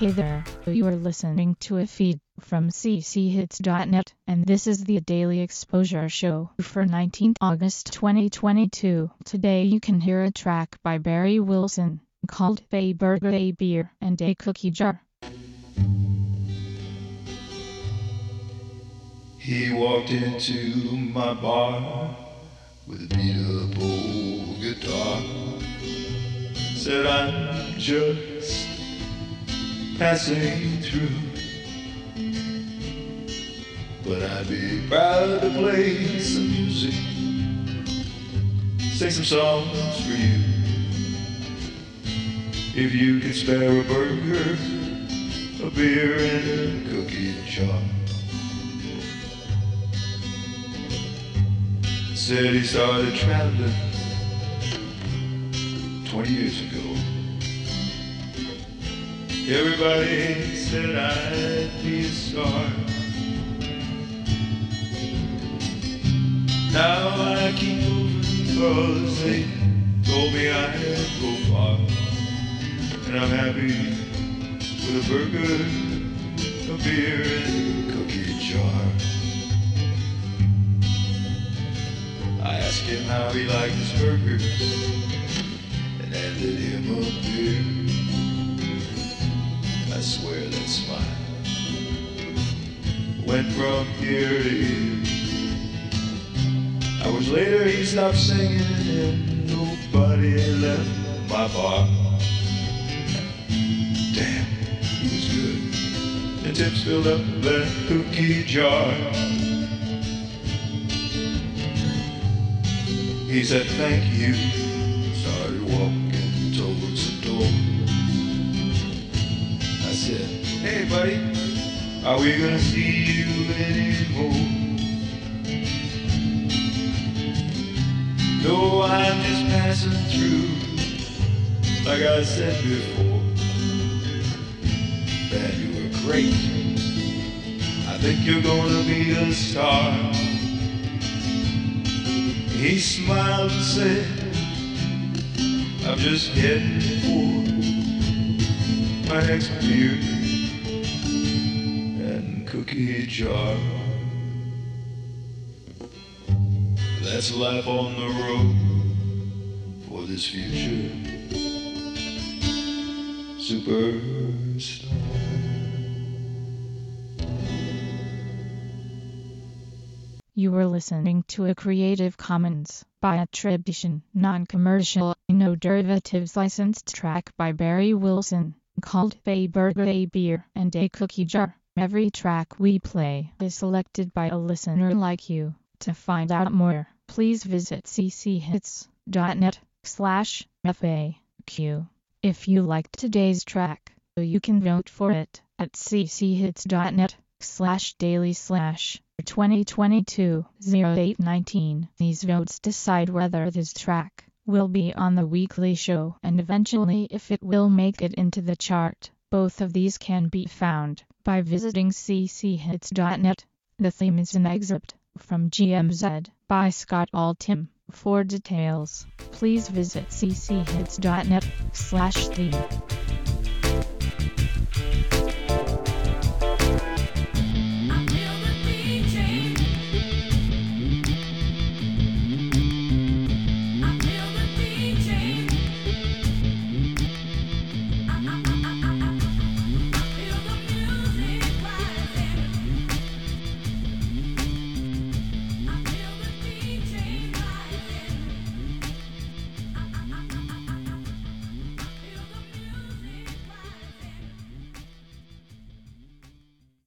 Hey there, you are listening to a feed from cchits.net, and this is the Daily Exposure Show for 19th August 2022. Today you can hear a track by Barry Wilson called A Burger, a Beer, and a Cookie Jar. He walked into my bar with a beat-up old guitar. Said, I'm just passing through, but I'd be proud to play some music, sing some songs for you. If you could spare a burger, a beer, and a cookie jar. Said he started traveling 20 years ago. Everybody said I'd be a star. Now I keep moving 'cause they told me I'd go far. And I'm happy with a burger, a beer, and a cookie jar. I asked him how he liked his burgers and handed him a beer. I swear that smile went from ear to ear. Hours later he stopped singing and nobody left my bar. Damn, he was good. The tips filled up that cookie jar. He said thank you, started walking towards the door. I said, hey buddy, are we gonna see you anymore? No, I'm just passing through, like I said before. Man, you were great, I think you're gonna be a star. He smiled and said, I'm just heading for my next beer and cookie jar. That's life on the road for this future superstar. You were listening to a Creative Commons by attribution, non-commercial, no derivatives licensed track by Barry Wilson called A Burger, a Beer, and a Cookie Jar. Every track we play is selected by a listener like you. To find out more, please visit cchits.net/FAQ. If you liked today's track, you can vote for it at cchits.net/daily/2022-0819. These votes decide whether this track will be on the weekly show and eventually if it will make it into the chart. Both of these can be found by visiting cchits.net. The theme is an excerpt from GMZ by Scott Altham. For details, please visit cchits.net/theme.